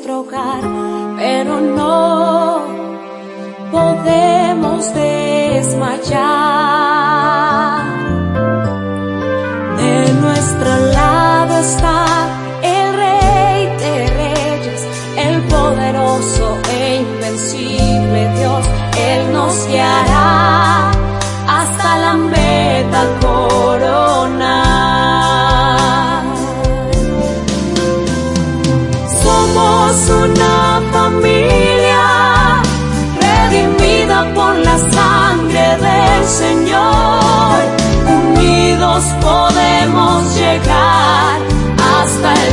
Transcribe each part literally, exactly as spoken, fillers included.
nuestro hogar, pero no podemos desmayar. De nuestro lado está el Rey de Reyes, el poderoso e invencible Dios. Él nos guiará hasta la meta coronar. Somos una familia redimida por la sangre del Señor. Unidos podemos llegar hasta el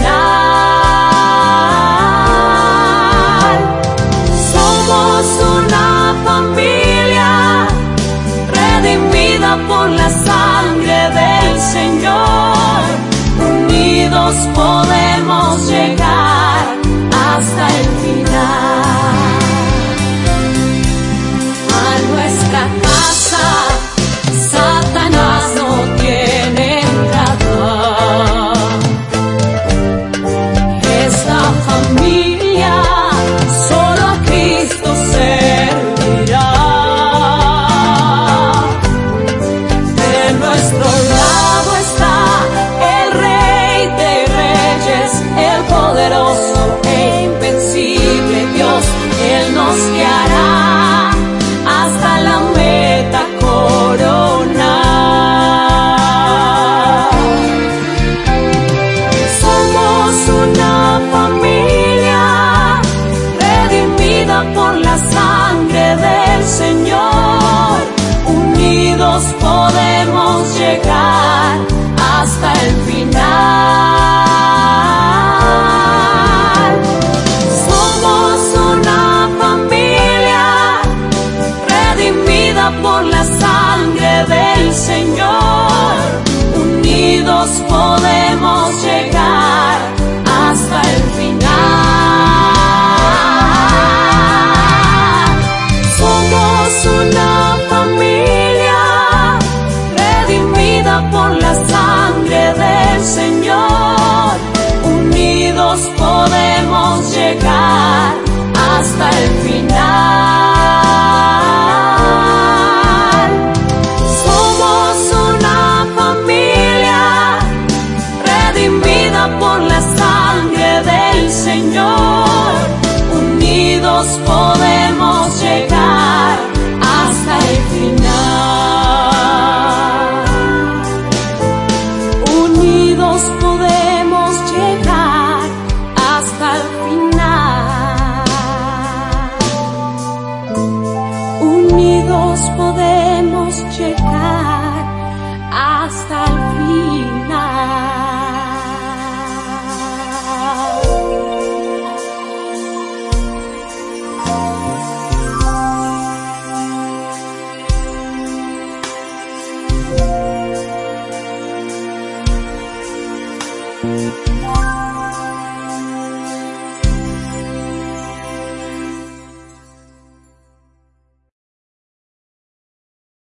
final. Somos una familia redimida por la sangre del Señor. Unidos podemos llegar hasta el final. A nuestra casa Satanás no tiene entrada. Esta familia solo a Cristo servirá. De nuestro lado está el Rey de Reyes, el poderoso e invencible Dios. Él nos guiará hasta la meta coronar. Somos una familia redimida por la sangre del Señor. Unidos podemos llegar hasta el final. Somos una familia redimida por la sangre del Señor. Unidos podemos llegar hasta el final. Somos una familia redimida por la sangre del Señor. Unidos podemos llegar hasta el final. Somos una familia redimida por la sangre del Señor. Unidos podemos